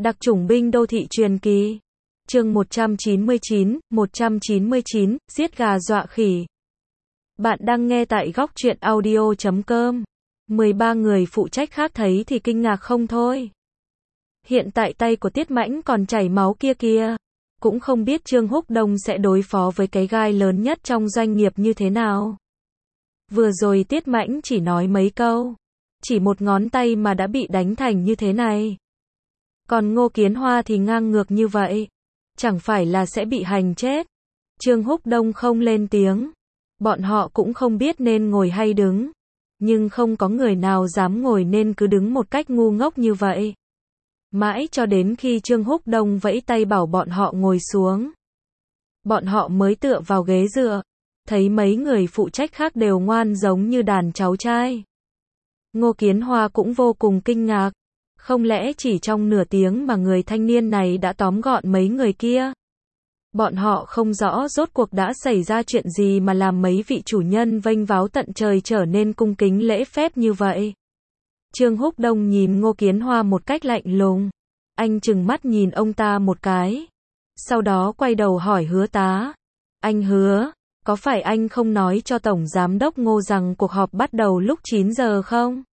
Đặc chủng binh đô thị truyền kỳ. Chương 199, giết gà dọa khỉ. Bạn đang nghe tại góc truyện audio.com. 13 người phụ trách khác thấy thì kinh ngạc không thôi. Hiện tại tay của Tiết Mãnh còn chảy máu kia kìa. Cũng không biết Trương Húc Đông sẽ đối phó với cái gai lớn nhất trong doanh nghiệp như thế nào. Vừa rồi Tiết Mãnh chỉ nói mấy câu. Chỉ một ngón tay mà đã bị đánh thành như thế này. Còn Ngô Kiến Hoa thì ngang ngược như vậy. Chẳng phải là sẽ bị hành chết. Trương Húc Đông không lên tiếng. Bọn họ cũng không biết nên ngồi hay đứng. Nhưng không có người nào dám ngồi nên cứ đứng một cách ngu ngốc như vậy. Mãi cho đến khi Trương Húc Đông vẫy tay bảo bọn họ ngồi xuống. Bọn họ mới tựa vào ghế dựa. Thấy mấy người phụ trách khác đều ngoan giống như đàn cháu trai. Ngô Kiến Hoa cũng vô cùng kinh ngạc. Không lẽ chỉ trong nửa tiếng mà người thanh niên này đã tóm gọn mấy người kia? Bọn họ không rõ rốt cuộc đã xảy ra chuyện gì mà làm mấy vị chủ nhân vênh váo tận trời trở nên cung kính lễ phép như vậy. Trương Húc Đông nhìn Ngô Kiến Hoa một cách lạnh lùng. Anh trừng mắt nhìn ông ta một cái. Sau đó quay đầu hỏi Hứa Tá. Anh Hứa, có phải anh không nói cho Tổng Giám đốc Ngô rằng cuộc họp bắt đầu lúc 9 giờ không?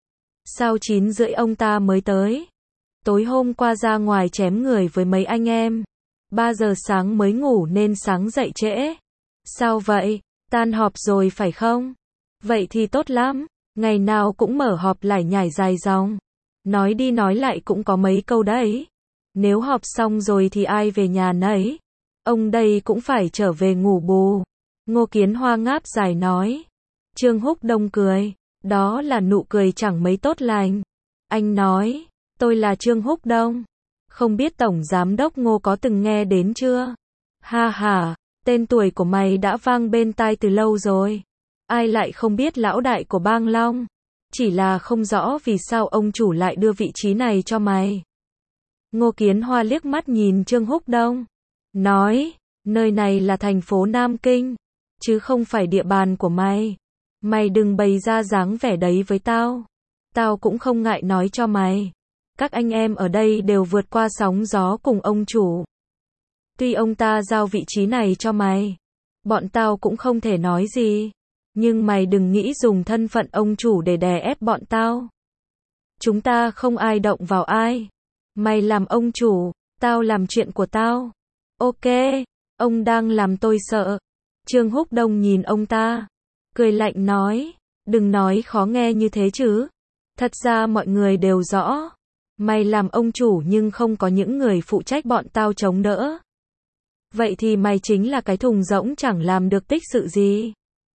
Sao 9 rưỡi ông ta mới tới? Tối hôm qua ra ngoài chém người với mấy anh em. 3 giờ sáng mới ngủ nên sáng dậy trễ. Sao vậy? Tan họp rồi phải không? Vậy thì tốt lắm. Ngày nào cũng mở họp lải nhải dài dòng. Nói đi nói lại cũng có mấy câu đấy. Nếu họp xong rồi thì ai về nhà nấy. Ông đây cũng phải trở về ngủ bù. Ngô Kiến Hoa ngáp dài nói. Trương Húc Đông cười. Đó là nụ cười chẳng mấy tốt lành. Anh nói, tôi là Trương Húc Đông. Không biết Tổng Giám đốc Ngô có từng nghe đến chưa? Ha ha, tên tuổi của mày đã vang bên tai từ lâu rồi. Ai lại không biết lão đại của Bang Long. Chỉ là không rõ vì sao ông chủ lại đưa vị trí này cho mày. Ngô Kiến Hoa liếc mắt nhìn Trương Húc Đông. Nói, nơi này là thành phố Nam Kinh. Chứ không phải địa bàn của mày. Mày đừng bày ra dáng vẻ đấy với tao. Tao cũng không ngại nói cho mày. Các anh em ở đây đều vượt qua sóng gió cùng ông chủ. Tuy ông ta giao vị trí này cho mày, bọn tao cũng không thể nói gì. Nhưng mày đừng nghĩ dùng thân phận ông chủ để đè ép bọn tao. Chúng ta không ai động vào ai. Mày làm ông chủ, tao làm chuyện của tao. Ok, ông đang làm tôi sợ. Trương Húc Đông nhìn ông ta. Cười lạnh nói, đừng nói khó nghe như thế chứ. Thật ra mọi người đều rõ. Mày làm ông chủ nhưng không có những người phụ trách bọn tao chống đỡ. Vậy thì mày chính là cái thùng rỗng chẳng làm được tích sự gì.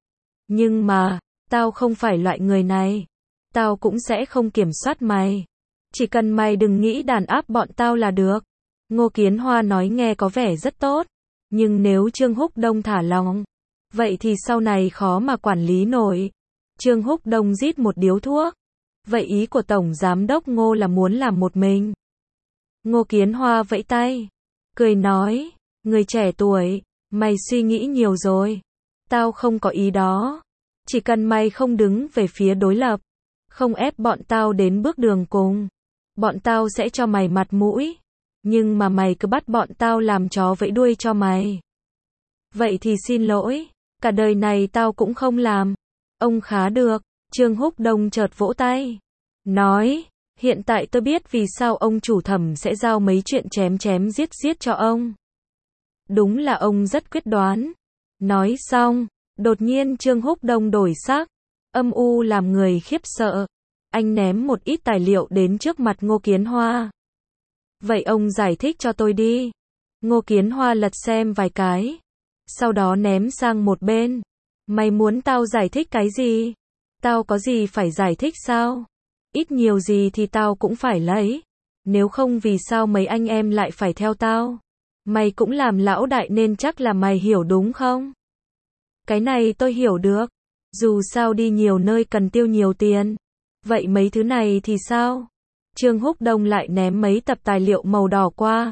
Nhưng mà, tao không phải loại người này. Tao cũng sẽ không kiểm soát mày. Chỉ cần mày đừng nghĩ đàn áp bọn tao là được. Ngô Kiến Hoa nói nghe có vẻ rất tốt. Nhưng nếu Trương Húc Đông thả lỏng, vậy thì sau này khó mà quản lý nổi. Trương Húc Đông rít một điếu thuốc. Vậy ý của Tổng Giám đốc Ngô là muốn làm một mình. Ngô Kiến Hoa vẫy tay. Cười nói, người trẻ tuổi, mày suy nghĩ nhiều rồi. Tao không có ý đó. Chỉ cần mày không đứng về phía đối lập. Không ép bọn tao đến bước đường cùng. Bọn tao sẽ cho mày mặt mũi. Nhưng mà mày cứ bắt bọn tao làm chó vẫy đuôi cho mày. Vậy thì xin lỗi. Cả đời này tao cũng không làm. Ông khá được. Trương Húc Đông chợt vỗ tay. Nói, hiện tại tôi biết vì sao ông chủ Thẩm sẽ giao mấy chuyện chém chém giết giết cho ông. Đúng là ông rất quyết đoán. Nói xong, đột nhiên Trương Húc Đông đổi sắc. Âm u làm người khiếp sợ. Anh ném một ít tài liệu đến trước mặt Ngô Kiến Hoa. Vậy ông giải thích cho tôi đi. Ngô Kiến Hoa lật xem vài cái. Sau đó ném sang một bên. Mày muốn tao giải thích cái gì? Tao có gì phải giải thích sao? Ít nhiều gì thì tao cũng phải lấy. Nếu không vì sao mấy anh em lại phải theo tao? Mày cũng làm lão đại nên chắc là mày hiểu đúng không? Cái này tôi hiểu được. Dù sao đi nhiều nơi cần tiêu nhiều tiền. Vậy mấy thứ này thì sao? Trương Húc Đông lại ném mấy tập tài liệu màu đỏ qua.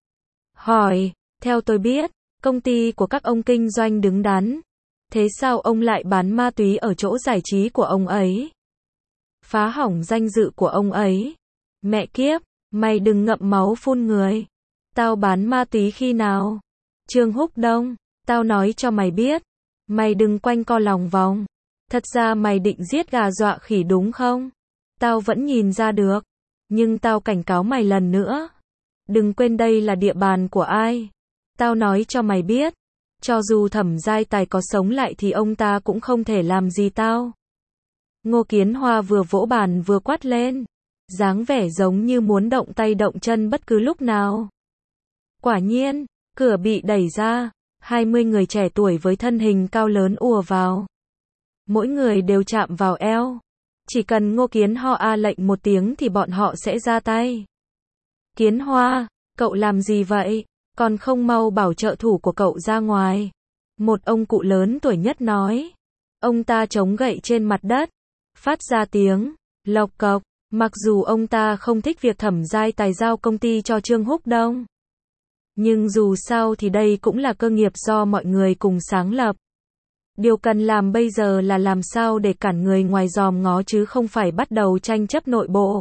Hỏi, theo tôi biết, công ty của các ông kinh doanh đứng đắn. Thế sao ông lại bán ma túy ở chỗ giải trí của ông ấy? Phá hỏng danh dự của ông ấy. Mẹ kiếp, Mày đừng ngậm máu phun người. Tao bán ma túy khi nào? Trương Húc Đông, tao nói cho mày biết. Mày đừng quanh co lòng vòng. Thật ra mày định giết gà dọa khỉ đúng không? Tao vẫn nhìn ra được. Nhưng tao cảnh cáo mày lần nữa. Đừng quên đây là địa bàn của ai. Tao nói cho mày biết. Cho dù Thẩm Giai Tài có sống lại thì ông ta cũng không thể làm gì tao. Ngô Kiến Hoa vừa vỗ bàn vừa quát lên. Dáng vẻ giống như muốn động tay động chân bất cứ lúc nào. Quả nhiên, cửa bị đẩy ra. 20 người trẻ tuổi với thân hình cao lớn ùa vào. Mỗi người đều chạm vào eo. Chỉ cần Ngô Kiến Hoa lệnh một tiếng thì bọn họ sẽ ra tay. Kiến Hoa, cậu làm gì vậy? Còn không mau bảo trợ thủ của cậu ra ngoài. Một ông cụ lớn tuổi nhất nói. Ông ta chống gậy trên mặt đất. Phát ra tiếng lộc cộc. Mặc dù ông ta không thích việc Thẩm Giai Tài giao công ty cho Trương Húc Đông. Nhưng dù sao thì đây cũng là cơ nghiệp do mọi người cùng sáng lập. Điều cần làm bây giờ là làm sao để cản người ngoài dòm ngó chứ không phải bắt đầu tranh chấp nội bộ.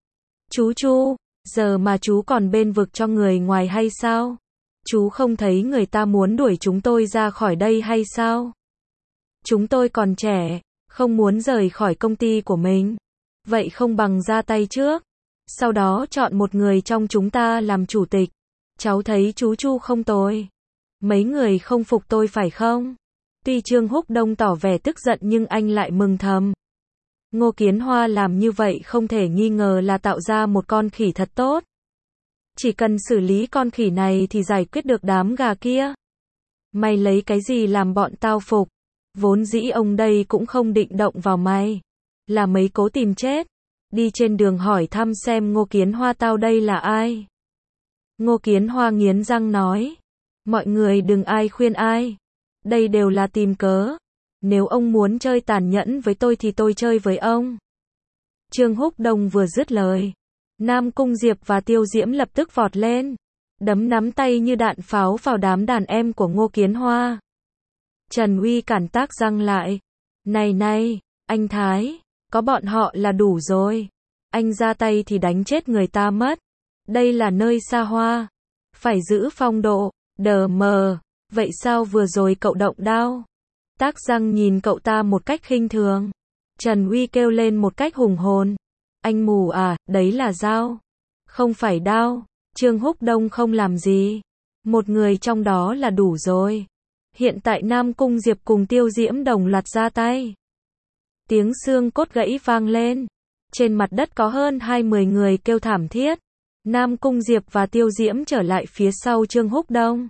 Chú Chu, giờ mà chú còn bên vực cho người ngoài hay sao? Chú không thấy người ta muốn đuổi chúng tôi ra khỏi đây hay sao? Chúng tôi còn trẻ, không muốn rời khỏi công ty của mình. Vậy không bằng ra tay trước. Sau đó chọn một người trong chúng ta làm chủ tịch. Cháu thấy chú Chu không tồi. Mấy người không phục tôi phải không? Tuy Trương Húc Đông tỏ vẻ tức giận nhưng anh lại mừng thầm. Ngô Kiến Hoa làm như vậy không thể nghi ngờ là tạo ra một con khỉ thật tốt. Chỉ cần xử lý con khỉ này thì giải quyết được đám gà kia. Mày lấy cái gì làm bọn tao phục? Vốn dĩ ông đây cũng không định động vào mày. Là mấy cố tìm chết. Đi trên đường hỏi thăm xem Ngô Kiến Hoa tao đây là ai. Ngô Kiến Hoa nghiến răng nói. Mọi người đừng ai khuyên ai. Đây đều là tìm cớ. Nếu ông muốn chơi tàn nhẫn với tôi thì tôi chơi với ông. Trương Húc Đông vừa dứt lời. Nam Cung Diệp và Tiêu Diễm lập tức vọt lên. Đấm nắm tay như đạn pháo vào đám đàn em của Ngô Kiến Hoa. Trần Uy cản tác răng lại. Này này, anh Thái, có bọn họ là đủ rồi. Anh ra tay thì đánh chết người ta mất. Đây là nơi xa hoa. Phải giữ phong độ, đờ mờ. Vậy sao vừa rồi cậu động đao? Tác răng nhìn cậu ta một cách khinh thường. Trần Uy kêu lên một cách hùng hồn. Anh mù à, đấy là dao. Không phải đao. Trương Húc Đông không làm gì. Một người trong đó là đủ rồi. Hiện tại Nam Cung Diệp cùng Tiêu Diễm đồng loạt ra tay. Tiếng xương cốt gãy vang lên. Trên mặt đất có hơn 20 người kêu thảm thiết. Nam Cung Diệp và Tiêu Diễm trở lại phía sau Trương Húc Đông.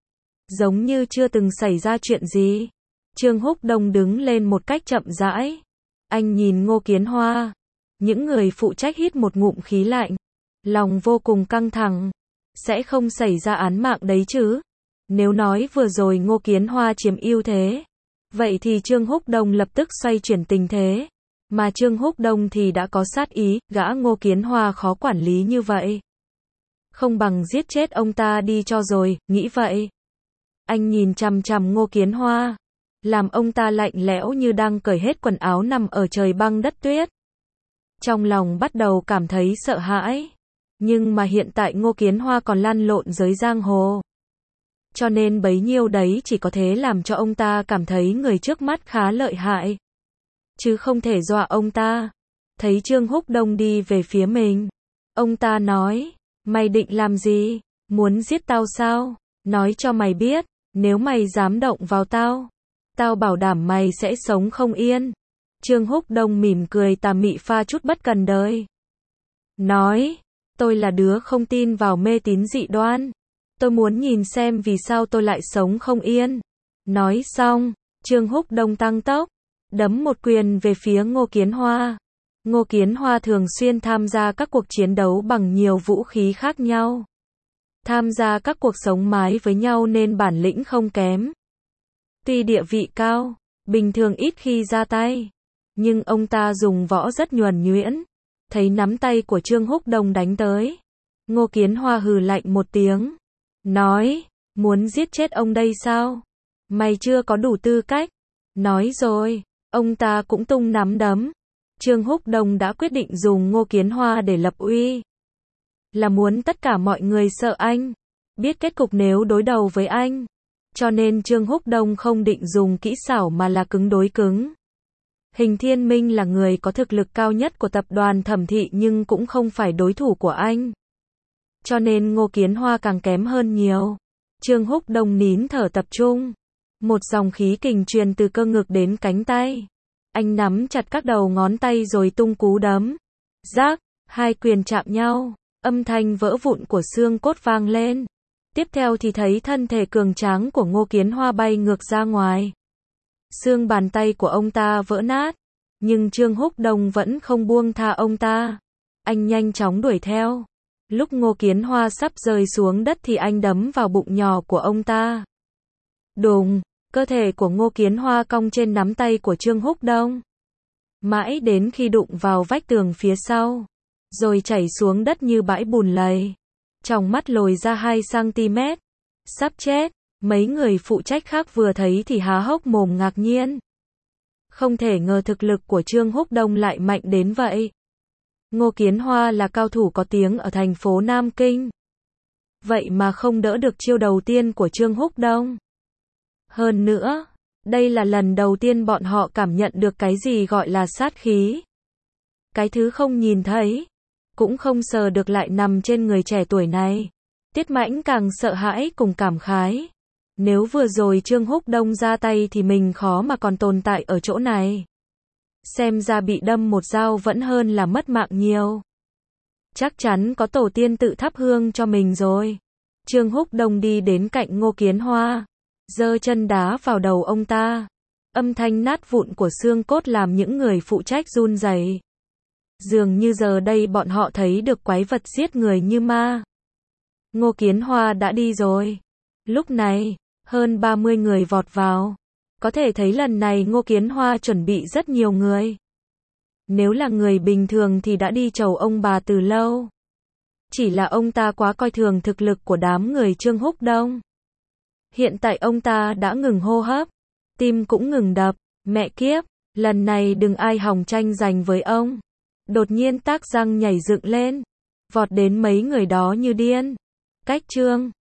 Giống như chưa từng xảy ra chuyện gì. Trương Húc Đông đứng lên một cách chậm rãi. Anh nhìn Ngô Kiến Hoa. Những người phụ trách hít một ngụm khí lạnh. Lòng vô cùng căng thẳng. Sẽ không xảy ra án mạng đấy chứ. Nếu nói vừa rồi Ngô Kiến Hoa chiếm ưu thế. Vậy thì Trương Húc Đông lập tức xoay chuyển tình thế. Mà Trương Húc Đông thì đã có sát ý, gã Ngô Kiến Hoa khó quản lý như vậy. Không bằng giết chết ông ta đi cho rồi, nghĩ vậy. Anh nhìn chằm chằm Ngô Kiến Hoa. Làm ông ta lạnh lẽo như đang cởi hết quần áo nằm ở trời băng đất tuyết. Trong lòng bắt đầu cảm thấy sợ hãi. Nhưng mà hiện tại Ngô Kiến Hoa còn lăn lộn giới giang hồ. Cho nên bấy nhiêu đấy chỉ có thể làm cho ông ta cảm thấy người trước mắt khá lợi hại. Chứ không thể dọa ông ta. Thấy Trương Húc Đông đi về phía mình. Ông ta nói, mày định làm gì? Muốn giết tao sao? Nói cho mày biết, nếu mày dám động vào tao, tao bảo đảm mày sẽ sống không yên. Trương Húc Đông mỉm cười tà mị pha chút bất cần đời. Nói, tôi là đứa không tin vào mê tín dị đoan. Tôi muốn nhìn xem vì sao tôi lại sống không yên. Nói xong, Trương Húc Đông tăng tốc, đấm một quyền về phía Ngô Kiến Hoa. Ngô Kiến Hoa thường xuyên tham gia các cuộc chiến đấu bằng nhiều vũ khí khác nhau. Tham gia các cuộc sống mái với nhau nên bản lĩnh không kém. Tuy địa vị cao, bình thường ít khi ra tay. Nhưng ông ta dùng võ rất nhuần nhuyễn. Thấy nắm tay của Trương Húc Đông đánh tới. Ngô Kiến Hoa hừ lạnh một tiếng. Nói, muốn giết chết ông đây sao? Mày chưa có đủ tư cách. Nói rồi, ông ta cũng tung nắm đấm. Trương Húc Đông đã quyết định dùng Ngô Kiến Hoa để lập uy. là muốn tất cả mọi người sợ anh, biết kết cục nếu đối đầu với anh. Cho nên Trương Húc Đông không định dùng kỹ xảo mà là cứng đối cứng. Hình Thiên Minh là người có thực lực cao nhất của tập đoàn Thẩm Thị nhưng cũng không phải đối thủ của anh. Cho nên Ngô Kiến Hoa càng kém hơn nhiều. Trương Húc Đông nín thở tập trung. Một dòng khí kình truyền từ cơ ngực đến cánh tay. Anh nắm chặt các đầu ngón tay rồi tung cú đấm. Rác, hai quyền chạm nhau. Âm thanh vỡ vụn của xương cốt vang lên. Tiếp theo thì thấy thân thể cường tráng của Ngô Kiến Hoa bay ngược ra ngoài. Xương bàn tay của ông ta vỡ nát. Nhưng Trương Húc Đông vẫn không buông tha ông ta. Anh nhanh chóng đuổi theo. Lúc Ngô Kiến Hoa sắp rơi xuống đất thì anh đấm vào bụng nhỏ của ông ta. Đùng, cơ thể của Ngô Kiến Hoa cong trên nắm tay của Trương Húc Đông. Mãi đến khi đụng vào vách tường phía sau. Rồi chảy xuống đất như bãi bùn lầy. Tròng mắt lồi ra 2cm. Sắp chết. Mấy người phụ trách khác vừa thấy thì há hốc mồm ngạc nhiên. Không thể ngờ thực lực của Trương Húc Đông lại mạnh đến vậy. Ngô Kiến Hoa là cao thủ có tiếng ở thành phố Nam Kinh. Vậy mà không đỡ được chiêu đầu tiên của Trương Húc Đông. Hơn nữa, đây là lần đầu tiên bọn họ cảm nhận được cái gì gọi là sát khí. Cái thứ không nhìn thấy, cũng không sờ được lại nằm trên người trẻ tuổi này. Tiết Mãnh càng sợ hãi cùng cảm khái. Nếu vừa rồi Trương Húc Đông ra tay thì mình khó mà còn tồn tại ở chỗ này. Xem ra bị đâm một dao vẫn hơn là mất mạng nhiều. Chắc chắn có tổ tiên tự thắp hương cho mình rồi. Trương Húc Đông đi đến cạnh Ngô Kiến Hoa, giơ chân đá vào đầu ông ta. Âm thanh nát vụn của xương cốt làm những người phụ trách run rẩy. Dường như giờ đây bọn họ thấy được quái vật giết người như ma. Ngô Kiến Hoa đã đi rồi. Lúc này, hơn 30 người vọt vào. Có thể thấy lần này Ngô Kiến Hoa chuẩn bị rất nhiều người. Nếu là người bình thường thì đã đi chầu ông bà từ lâu. Chỉ là ông ta quá coi thường thực lực của đám người Trương Húc Đông. Hiện tại ông ta đã ngừng hô hấp, tim cũng ngừng đập. Mẹ kiếp, lần này đừng ai hòng tranh giành với ông. Đột nhiên Tác Răng nhảy dựng lên, vọt đến mấy người đó như điên. Cách Trương